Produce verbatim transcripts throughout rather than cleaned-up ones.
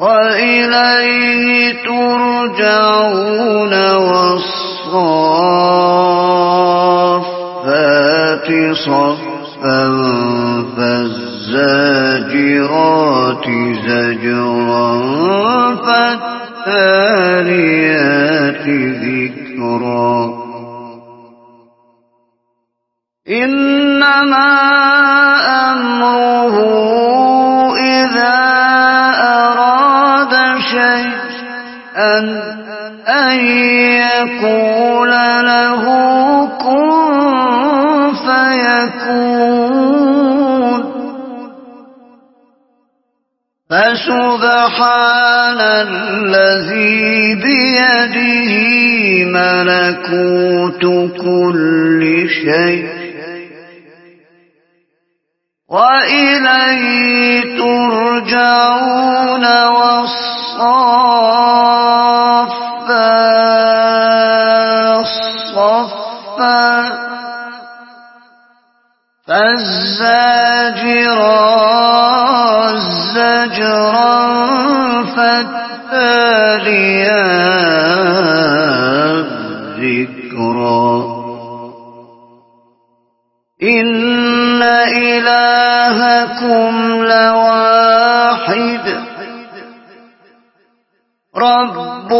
وإليه ترجعون والصافات صفا فالزاجرات زجرا فالتاليات ذكرا إنما أمره إذا أراد شيئا أن يقول له كن فيكون فسبحان الذي بيده ملكوت كل شيء وإليه ترجعون والصافات صفا فالزاجرات زجرا فالتاليات ذكرا إن إلهكم لواحد رب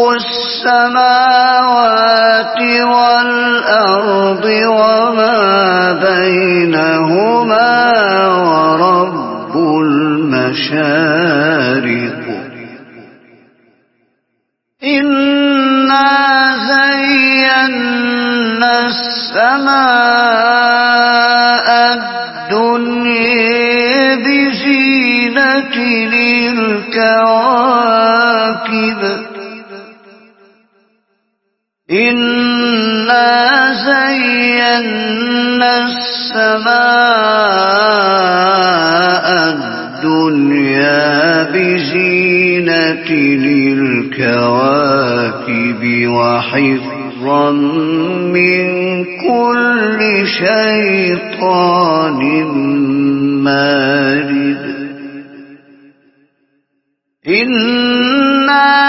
السماوات والأرض وما بينهما ورب المشارق إنا زينا السماء الدنيا بزينة للكواكب إنا زينا السماء الدنيا بزينة للكواكب وحفظا من كل شيطان مارد إنا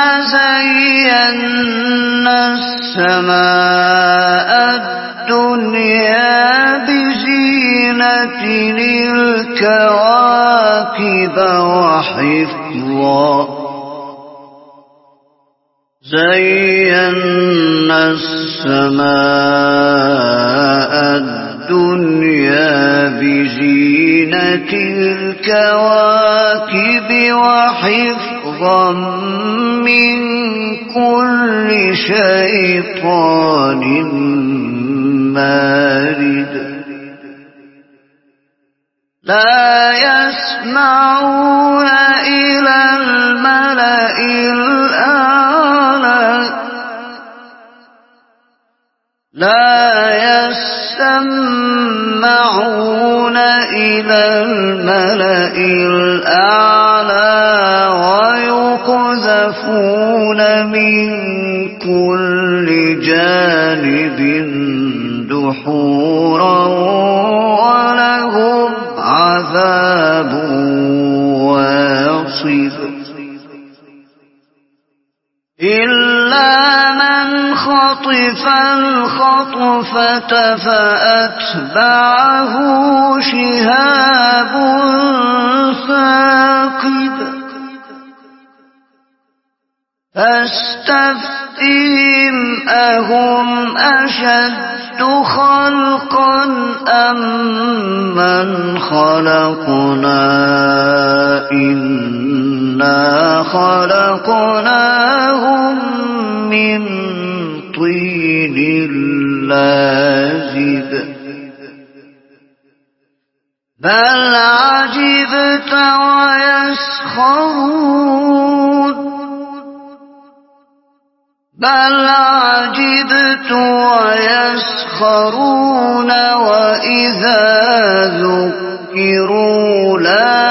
زينا السماء الدنيا بزينة للكواكب وحفظا زينا السماء الدنيا بزينة الكواكب وحفظا من كل شيطان مارد لا يسمعون إلى الملأ الأعلى لا يسمعون إلى الملأ الأعلى ويقذفون من كل جانب دحورا ولهم عذاب واصب إلا من خطف الخطفة فأتبعه شهاب ثاقب فاستفتهم أهم أشد خلقا أم من خلقنا إنا خلقناهم من طين لازب بل عجبت ويسخرون بل عجبت ويسخرون وإذا ذكروا لا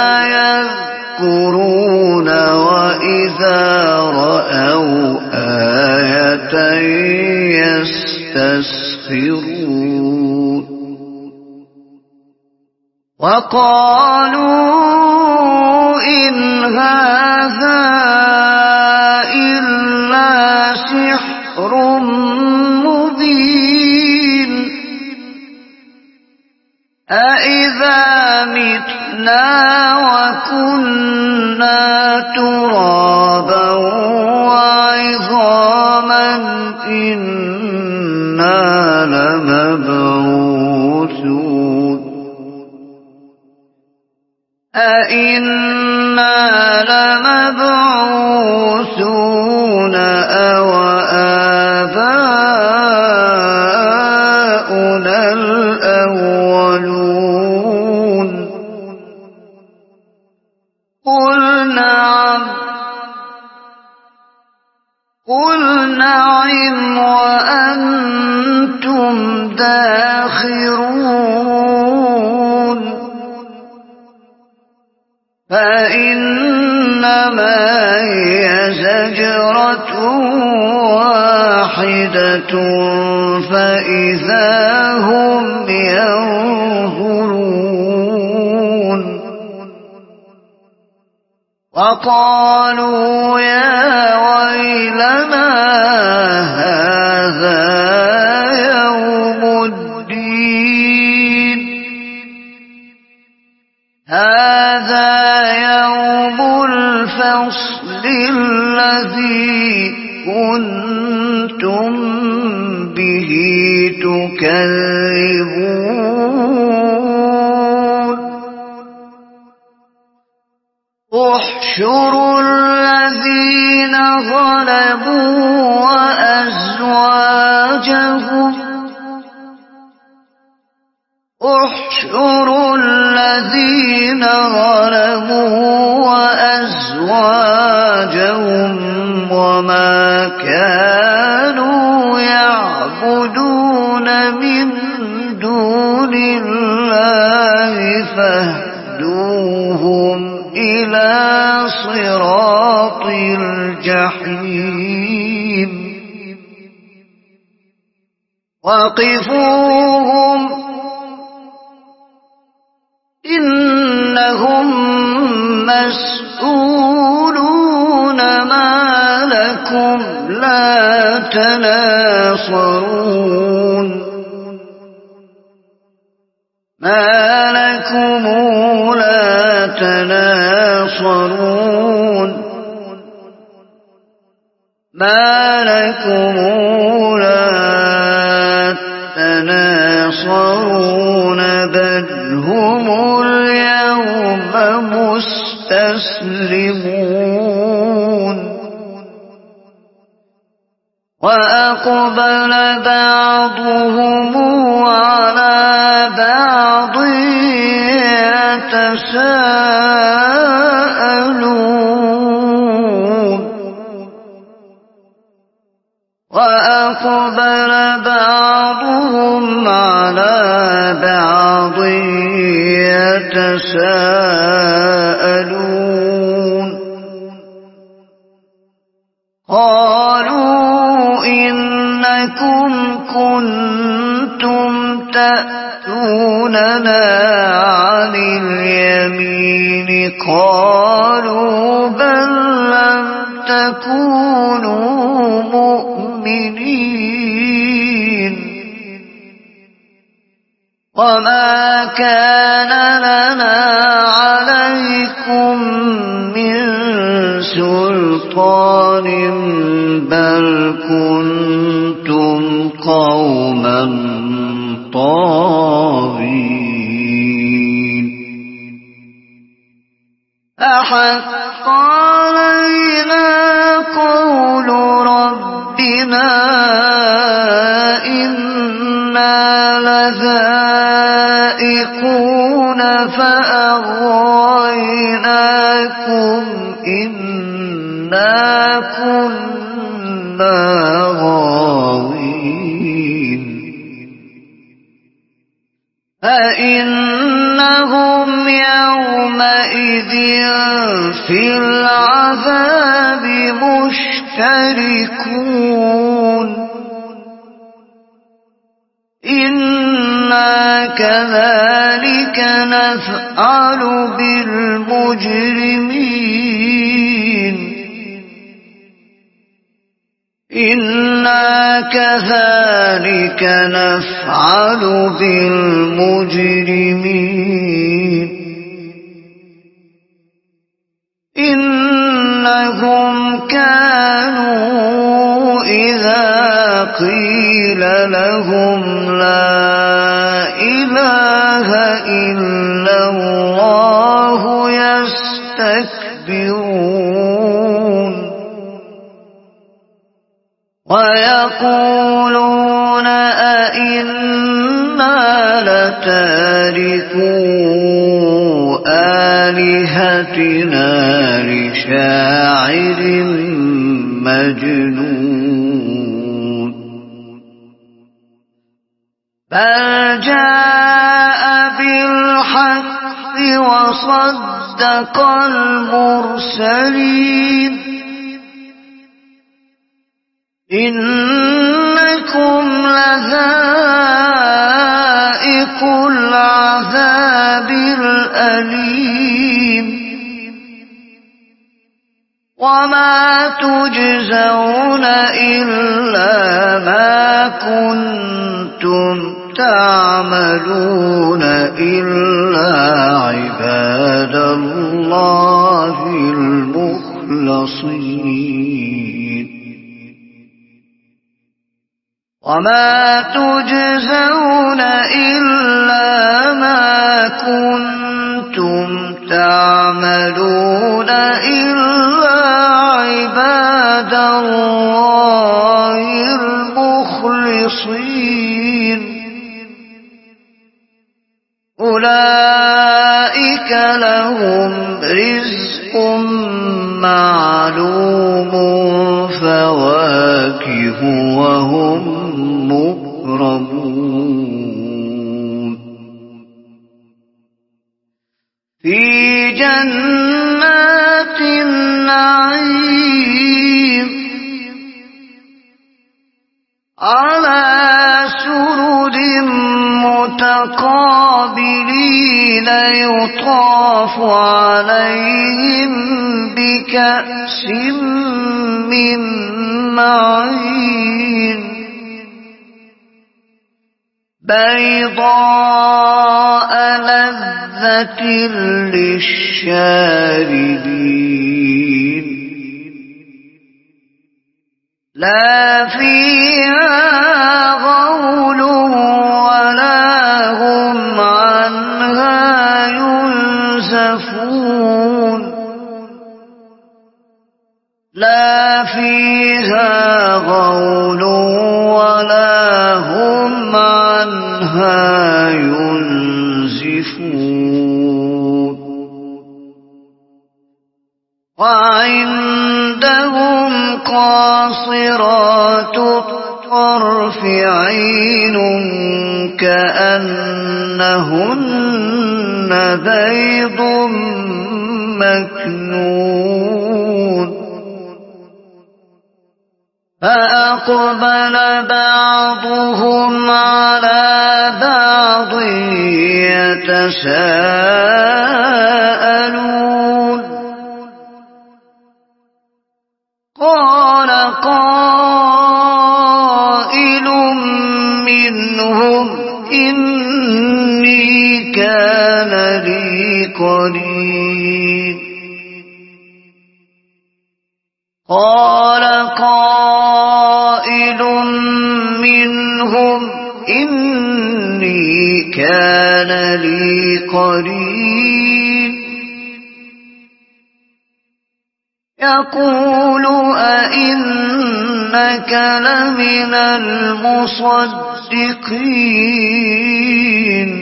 يذكرون وإذا رأوا آية يستسخرون وقالوا إن هذا كنا ترابا وعظاما إنا لمبعوثون أئنا لمبعوثون أو آباؤنا الأولون قل نعم قل نعم وأنتم داخرون فإنما هي زجرة واحدة فإذا هم ينظرون وقالوا يا ويلنا هذا يوم الدين هذا يوم الفصل الذي كنتم به تكذبون احشروا الذين ظلموا وأزواجهم احشروا الذين ظلموا وأزواجهم وما كانوا يعبدون من دون الله فاهدوهم إلى صراط الجحيم وقفوهم إنهم مسؤولون ما لكم لا تناصرون ما لكم لا تناصرون ما لكم لا تناصرون بل هم اليوم مستسلمون وأقبل بعضهم على بعض يتساءلون وأقبل بعضهم على بعض يتساءلون قالوا إنكم كنتم تأتوننا عن اليمين قالوا بل لم تكونوا مؤمنين وما كان لنا عليكم من سلطان بل كنتم قوما طاغين أحق علينا قول ربنا إنا لذائقون فأغويناكم إنا كنا غاوين فإنهم يومئذ في العذاب مشتركون إنا كذلك نفعل بالمجرمين إنا كذلك نفعل بالمجرمين إنهم كانوا إذا قيل لهم لا إله إلا الله يستكبرون ويقولون أئنا لتاركو آلهتنا لشاعر مجنون بل جاء بالحق وصدق المرسلين إنكم لذائق العذاب الأليم وما تجزون إلا ما كنتم تعملون إلا عباد الله المخلصين وما تجزون إلا ما كنتم تعملون إلا عباد الله المخلصين أولئك لهم رزق معلوم فواكه وهم مكرمون في جنات النعيم على سرر متقابلين يطاف عليهم بكأس من معين بيضاء لذة للشاربين لا فيها غول ولا هم عنها ينزفون لا فيها غول ولا هم عنها ينزفون وعندهم قاصرات الطرف عين كأنهن بيض مكنون فأقبل بعضهم على بعض يتساءلون قال قائل منهم إني كان لي قرين قال قائل منهم إني كان لي قرين يقول أئنك لمن المصدقين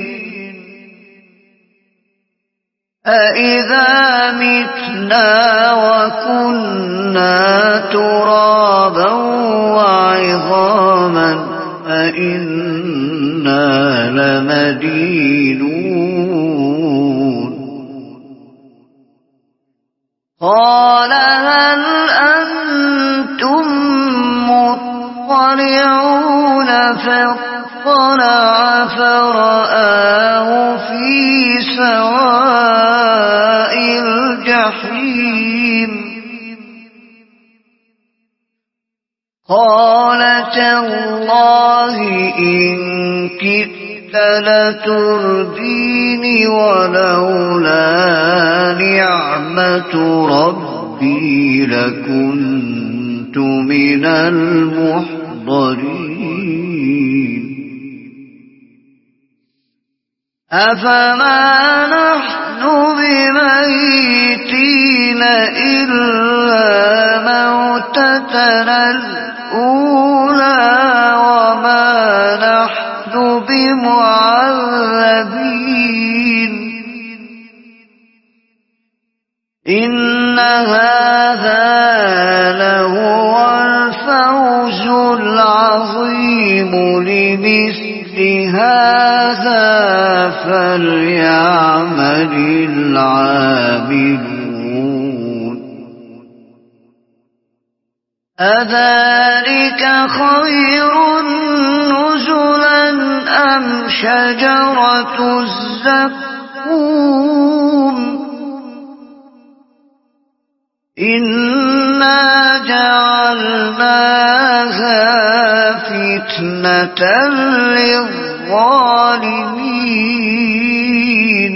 أإذا متنا وكنا ترابا وعظاما أإنا لمدينون قال هل أنتم مطلعون فاطلع فرآه في سواء الجحيم قال تالله إن كدت لتردين ولولا نعمة ربي ربي لكنت من المحضرين أفما نحن بميتين إلا موتتنا الأولى وما نحن بمعذبين إن هذا لهو الفوز العظيم لمثل هذا فليعمل العاملون أذلك خير نزلا أم شجرة الزقوم إنا جعلناها فتنة للظالمين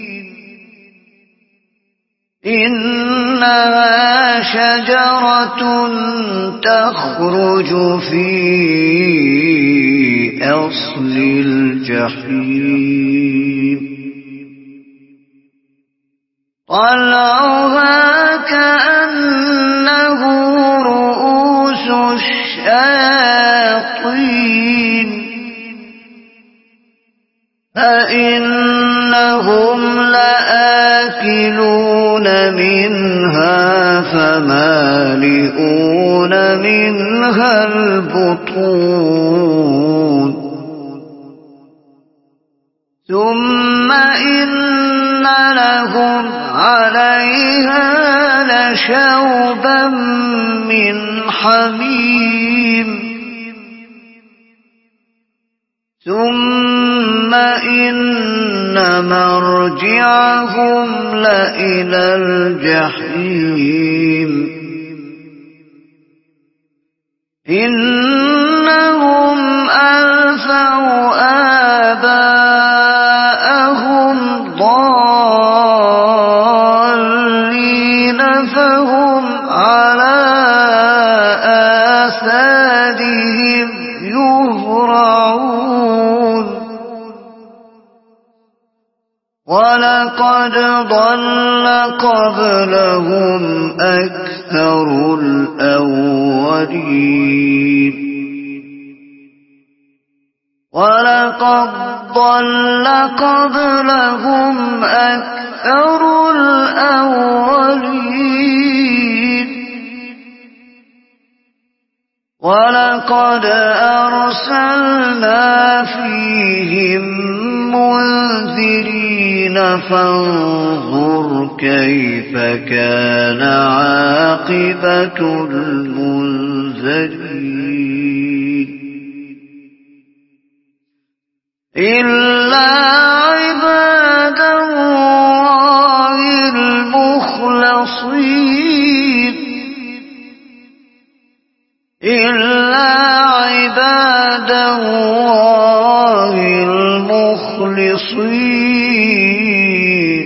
إنها شجرة تخرج في أصل الجحيم طلعها كأنه رؤوس الشياطين فإنهم لآكلون منها فمالئون منها البطون ثم إن لهم عليها لشوبا من حميم ثم إن مرجعهم لإلى الجحيم إنهم ألفوا آباءهم ضالين فهم على آثارهم يهرعون ولقد ضل قبلهم أكثر الأولين ولقد ضل قبلهم أكثر الأولين ولقد أرسلنا فيهم منذرين فانظر كيف كان عاقبة المنذرين إلا عباد الله المخلصين إلا عباد الله المخلصين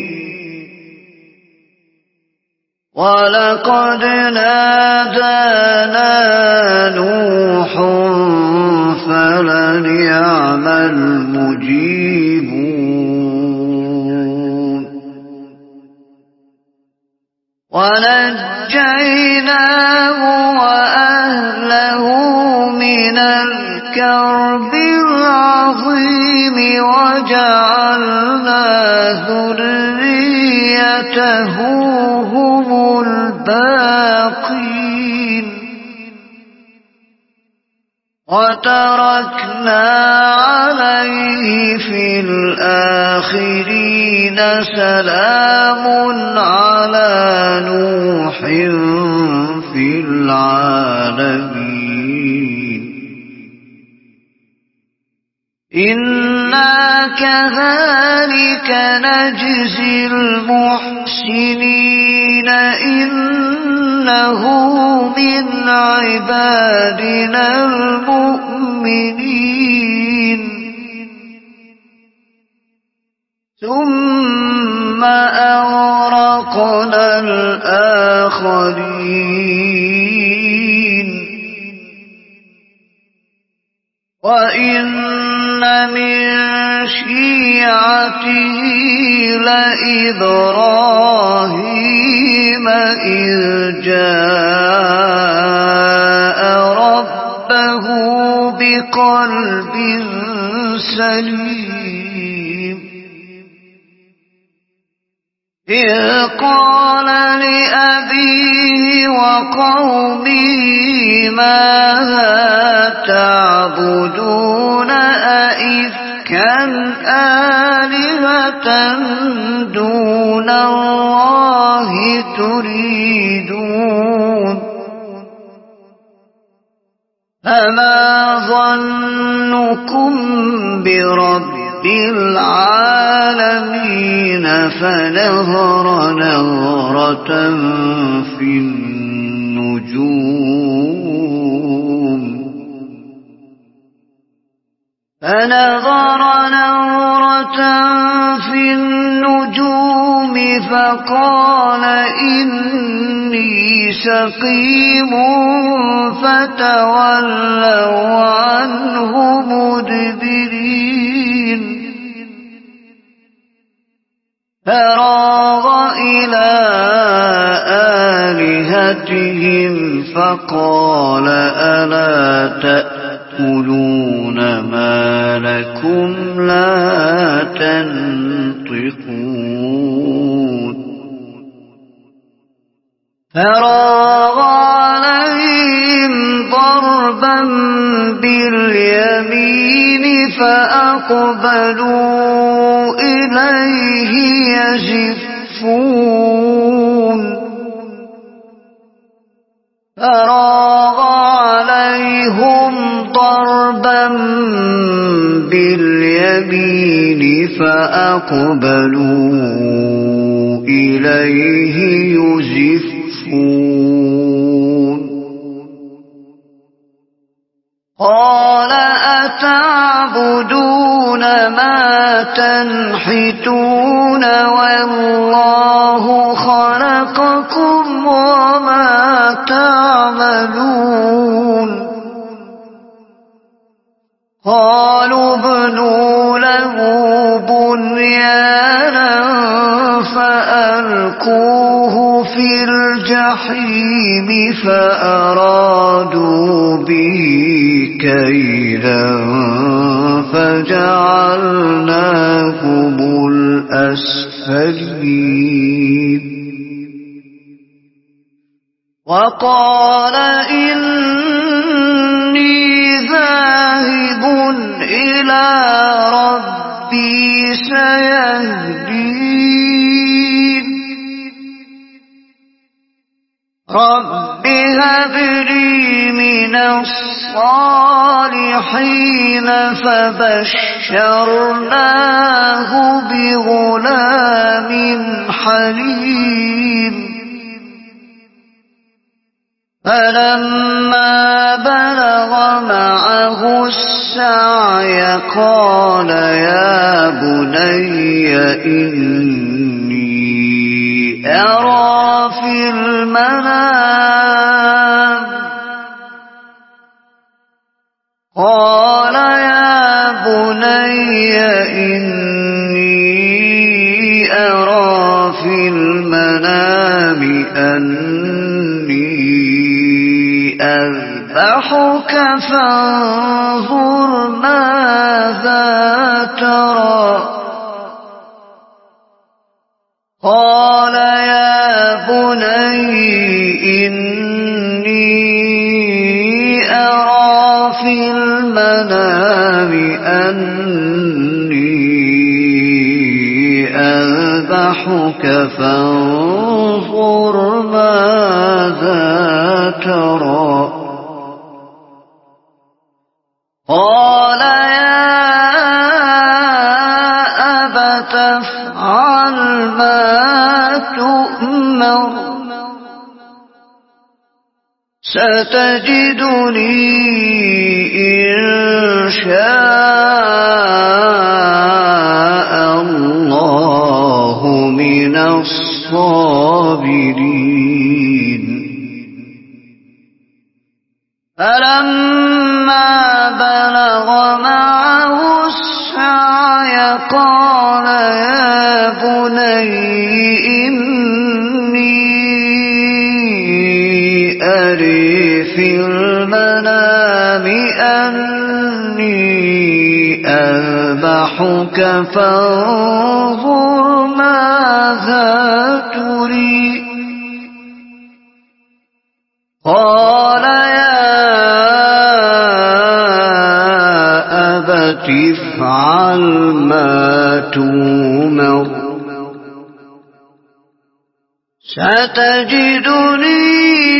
ولقد نادانا نوح فلنعم المجيبون ونجيناه وأهله من الكرب العظيم وجعلنا ذريته هم الباقين وتركنا عليه في الآخرين سلام على نوح في العالمين إنا كذلك نجزي المحسنين إنه من عبادنا المؤمنين ثم ثم أغرقنا الآخرين وإن من شيعته لإبراهيم إذ جاء ربه بقلب سليم إذ قال لأبيه وقومه ماذا تعبدون أئفكا آلهة دون الله تريدون فما ظنكم برب العالمين فنظر نظرة في النجوم فنظر نظرة في النجوم فقال إني سقيم فتولوا عنه مدبرين فراغ إلى آلهتهم فقال ألا تأكلون ما لكم لا تنطقون فراغ عليهم ضربا باليمين فأقبلوا إليه يزفون فراغ عليهم ضربا باليمين فأقبلوا إليه يزفون قال أتعبدون ما تنحتون والله خلقكم وما تعملون قالوا ابنوا له بنيانا فألقوه في الجحيم فأرادوا به كيدا فجعلناهم الأسفلين وقال إني ذاهب إلى ربي سيهدين رب هب لي من الصالحين فبشرناه بغلام حليم فلما بلغ معه السعي قال يا بني إني أرى في المنام قال يا بني إني أرى في المنام أني أذبحك فانظر ماذا ترى قال يا بني إني أرى في المنام أني أذبحك فانظر ماذا ترى قال يا أبت افعل ما تؤمر ستجدني إن شاء الله من من الصابرين فلما بلغ معه السعي قال يا بني إني أري في المنام أني أذبحك فانظر ماذا تري قال يا أبت افعل ما تؤمر ستجدني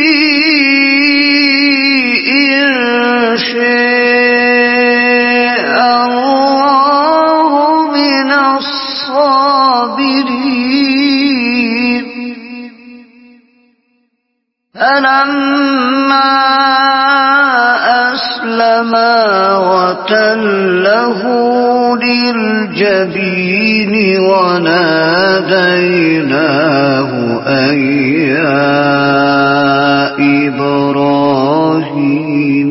إن شاء الله من الصابرين فلما أسلما وتله للجبين وناديناه أن يا إبراهيم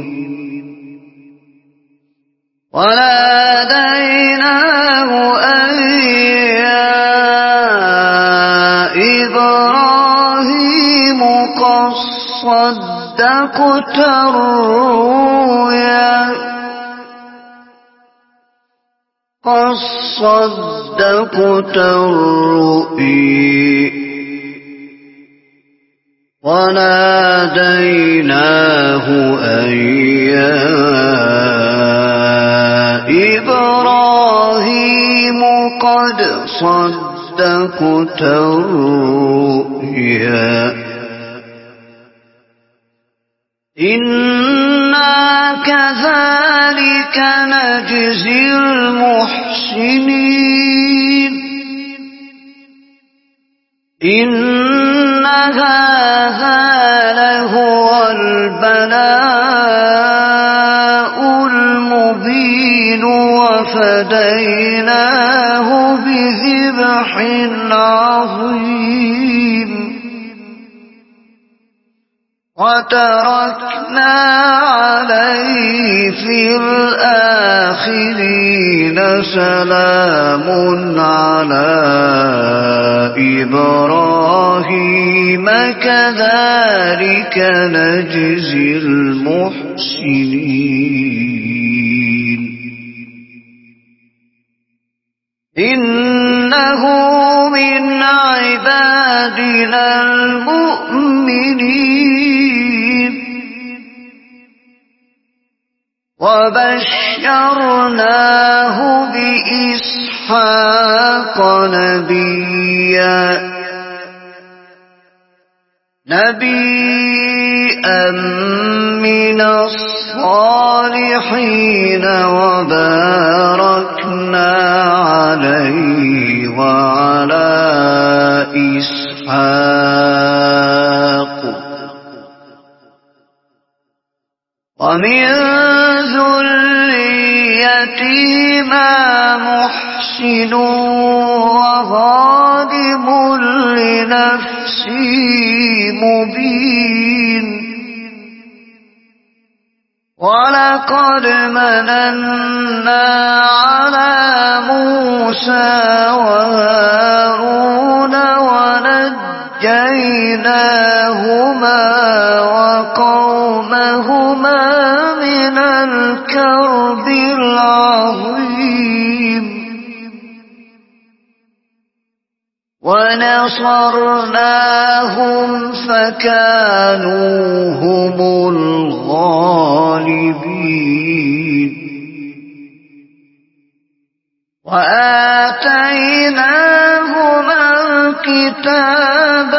وناديناه أن يا إبراهيم قد صدقت الرؤيا قد صدقت الرؤيا وناديناه أن يا إبراهيم قد صدقت الرؤيا إنا كذلك نجزي المحسنين إن هذا لهو البلاء المبين وفديناه بذبح عظيم وتركنا عليه في الآخرين سلام على إبراهيم كذلك نجزي المحسنين إنه من عبادنا المؤمنين وبشرناه بإسحاق نبيا نبيا من الصالحين وباركنا عليه وعلى إسحاق ومن ذريتهما محسن وظالم لنفسه مبين ولقد مننا على موسى وهارون ونجيناهما وقومهما من الكرب العظيم ونصرناهم فكانوا هم الغالبين وآتيناهما الكتاب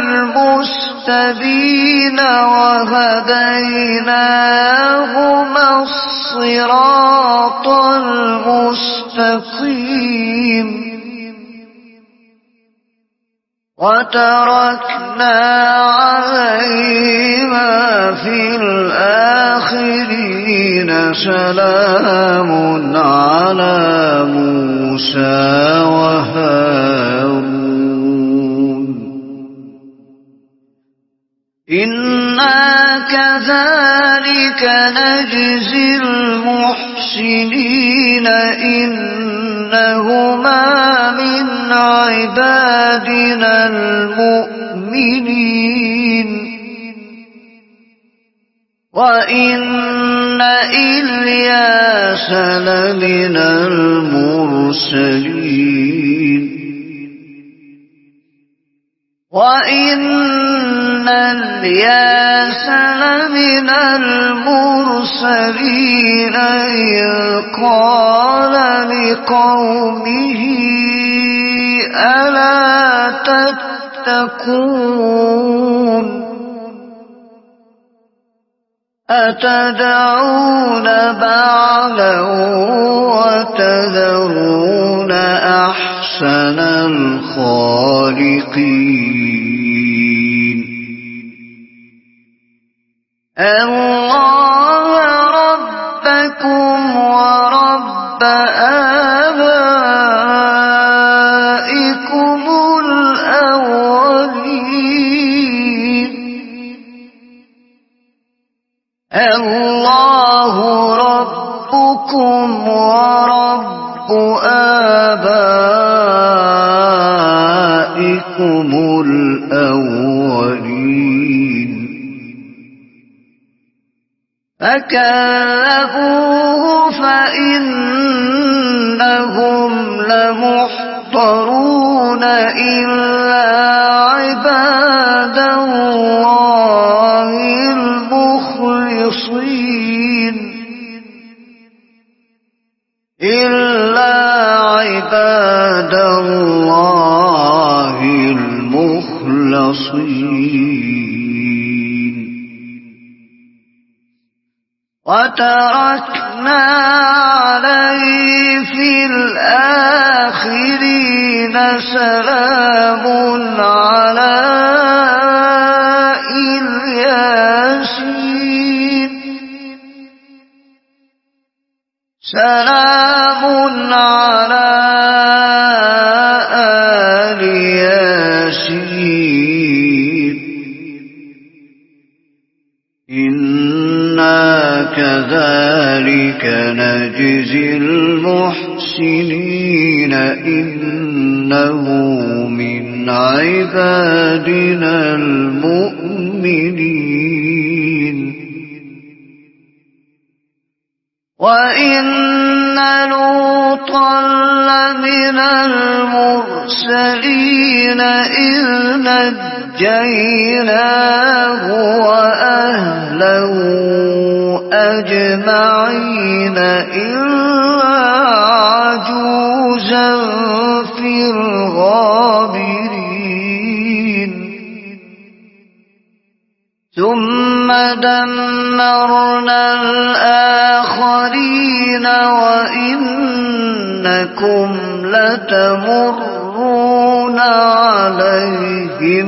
المستبين وهديناهما الصراط المستقيم وتركنا عليهما في الآخرين سلام على موسى وهارون إنا كذلك نجزي المحسنين إنهما من عبادنا المؤمنين وإن إلياس لمن المرسلين وإن إلياس لمن المرسلين إذ قال لقومه ألا تتقون أتدعون بعلا وتذرون أحسن الخالقين الله ربكم ورب آبائكم الأولين الله ربكم ورب آبائكم الأولين فكذبوه فإنهم لمحضرون إلا عباد الله المخلصين إلا عباد الله المخلصين وتركنا عليه في الآخرين سلام على الياسين سلام على آل ياسين إنا كذلك نجزي المحسنين إنه من عبادنا المؤمنين وإن لوطا لمن المرسلين إذ نجيناه وأهله أجمعين إلا عجوزا في الغابرين ثم دمرنا الآخرين وإنكم لتمرون عليهم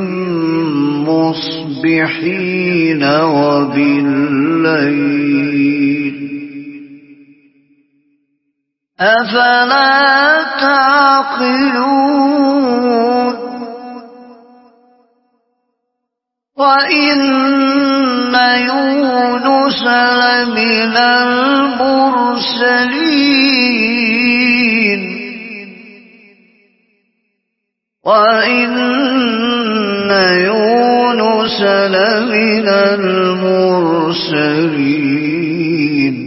مصبحين وبالليل أفلا تعقلون وإن يونس لمن المرسلين وإن يونس لمن المرسلين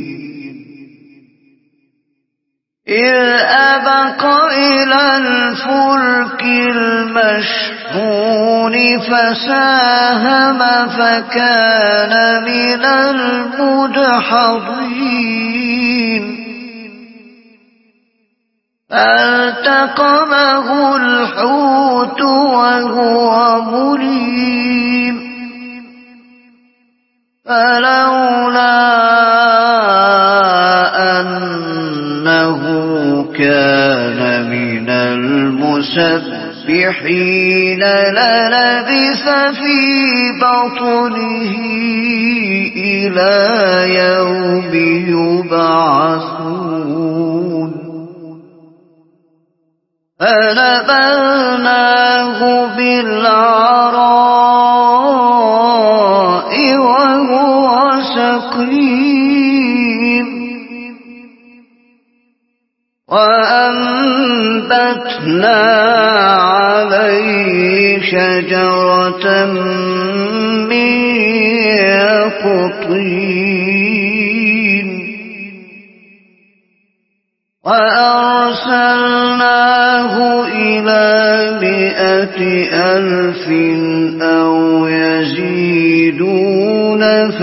إذ أبق إلى الفلك المشحون فساهم فكان من المدحضين فالتقمه الحوت وهو مليم فلولا أنه كان من المسبحين للبث في بطنه إلى يوم يبعثون فنبذناه بالعراء وهو سقيم وأنبتنا عليه شجرة من يقطين وأرسلناه إلى مائة ألف أو يزيدون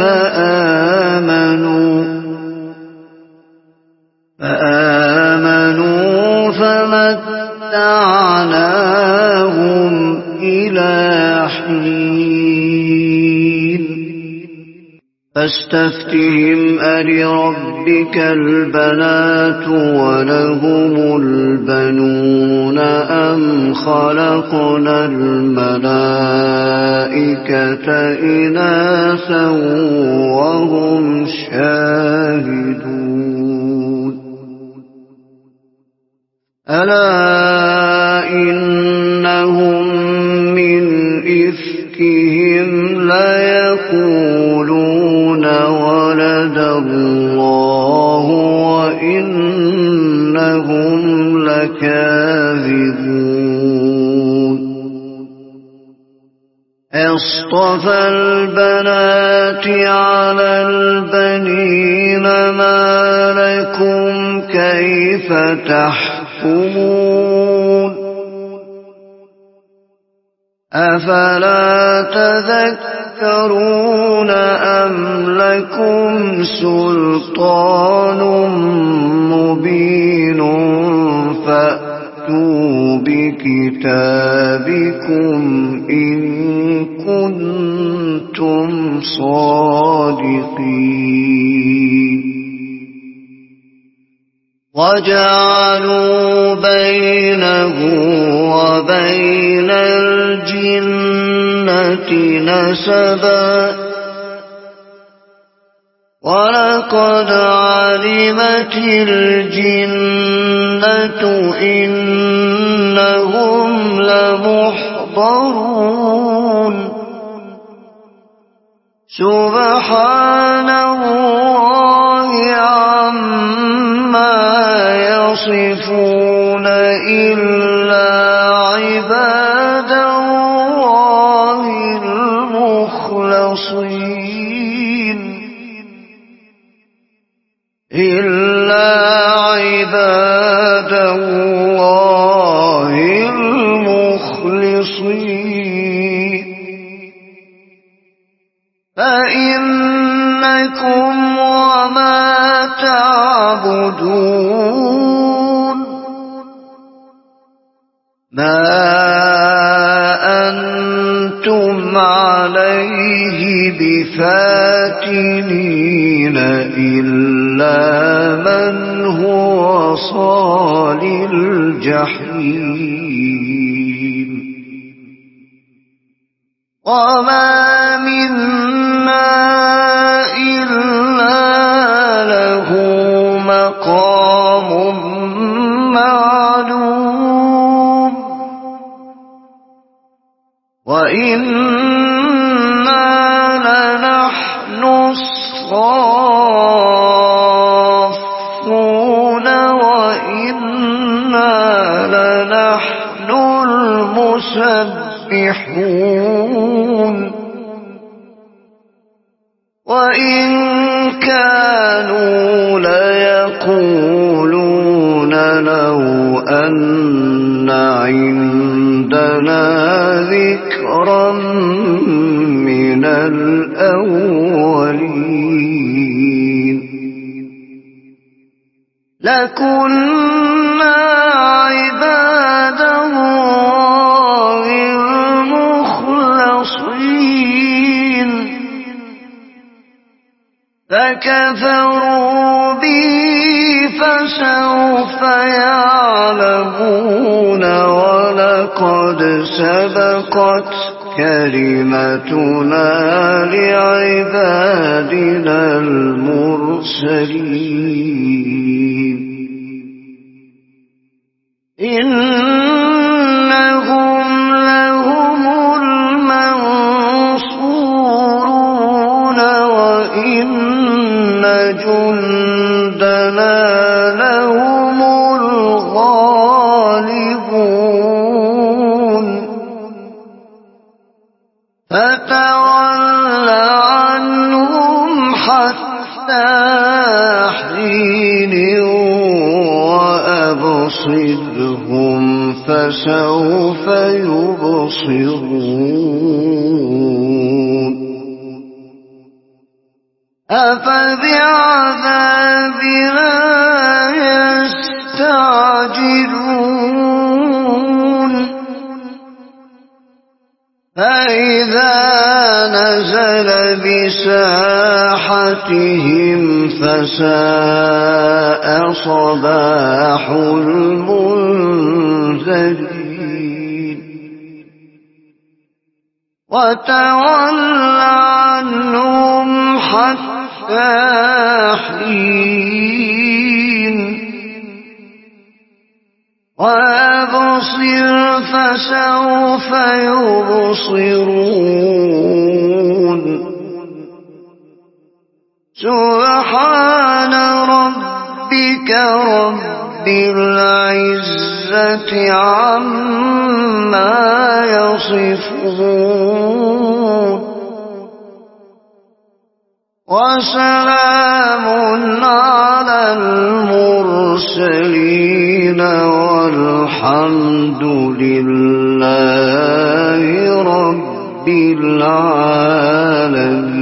فآمنوا فآمنوا فمتعناهم إلى حين فاستفتهم ألربك البنات ولهم البنون أم خلقنا الملائكة إناثا وهم شاهدون ألا إنهم من إفكهم ليقولون ولد الله وإنهم لكاذبون اصطفى البنات على البنين ما لكم كيف تحكمون أفلا تذكرون أم لكم سلطان مبين فأتوا بكتابكم إن كنتم صادقين وجعلوا بينه وبين الجنة نسبا ولقد علمت الجنة إنهم لمحضرون سبحان الله عما يصفون إلا عباد الله المخلصين إلا عباد الله المخلصين فإنكم وما تعبدون ما أنتم عليه بفاتنين إلا من هو صال الجحيم وما منا إلا له مقام معلوم وإنا لنحن الصافون وإنا لنحن المسبحون وإن كانوا ليقولون لو أن عندنا ذكرا من الأولين لكنا عباد الله المخلصين فكفروا به فسوف يعلمون ولقد سبقت كلمتنا لعبادنا المرسلين إنهم لهم المنصورون وإن جندنا لهم الغالبون فتول عنهم حتى حين وأبصرهم فسوف يبصرون أفبعذابنا يستعجلون فإذا نزل بساحتهم فساء صباح المنذرين وتول عنهم حتى حين وأبصر فسوف يبصرون سبحان ربك رب العزة عما يصفون وسلام على المرسلين والحمد لله رب العالمين.